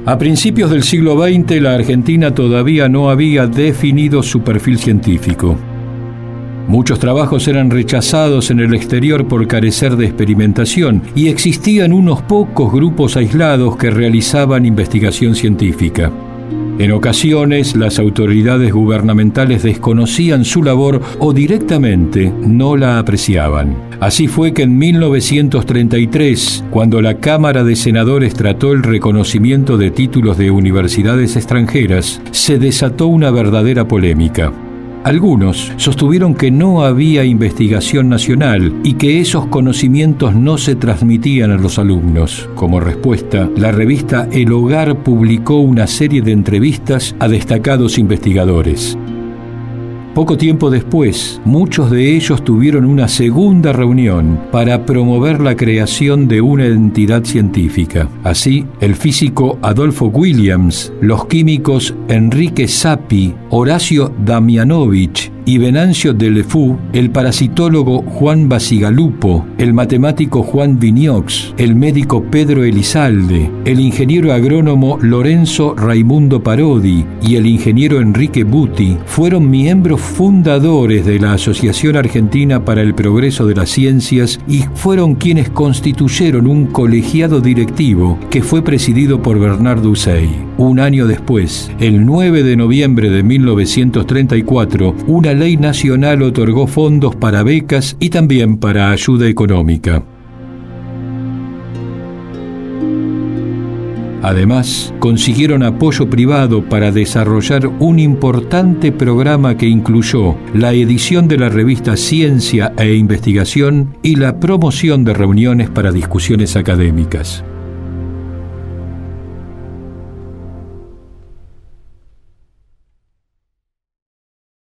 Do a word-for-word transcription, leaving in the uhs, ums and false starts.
A principios del siglo veinte, la Argentina todavía no había definido su perfil científico. Muchos trabajos eran rechazados en el exterior por carecer de experimentación y existían unos pocos grupos aislados que realizaban investigación científica. En ocasiones, las autoridades gubernamentales desconocían su labor o directamente no la apreciaban. Así fue que en mil novecientos treinta y tres, cuando la Cámara de Senadores trató el reconocimiento de títulos de universidades extranjeras, se desató una verdadera polémica. Algunos sostuvieron que no había investigación nacional y que esos conocimientos no se transmitían a los alumnos. Como respuesta, la revista El Hogar publicó una serie de entrevistas a destacados investigadores. Poco tiempo después, muchos de ellos tuvieron una segunda reunión para promover la creación de una entidad científica. Así, el físico Adolfo Williams, los químicos Enrique Sappi, Horacio Damianovich y Venancio Delefou, el parasitólogo Juan Basigalupo, el matemático Juan Vignox, el médico Pedro Elizalde, el ingeniero agrónomo Lorenzo Raimundo Parodi y el ingeniero Enrique Buti fueron miembros fundadores de la Asociación Argentina para el Progreso de las Ciencias y fueron quienes constituyeron un colegiado directivo que fue presidido por Bernardo Usey. Un año después, el nueve de noviembre de mil novecientos treinta y cuatro, una ley nacional otorgó fondos para becas y también para ayuda económica. Además, consiguieron apoyo privado para desarrollar un importante programa que incluyó la edición de la revista Ciencia e Investigación y la promoción de reuniones para discusiones académicas.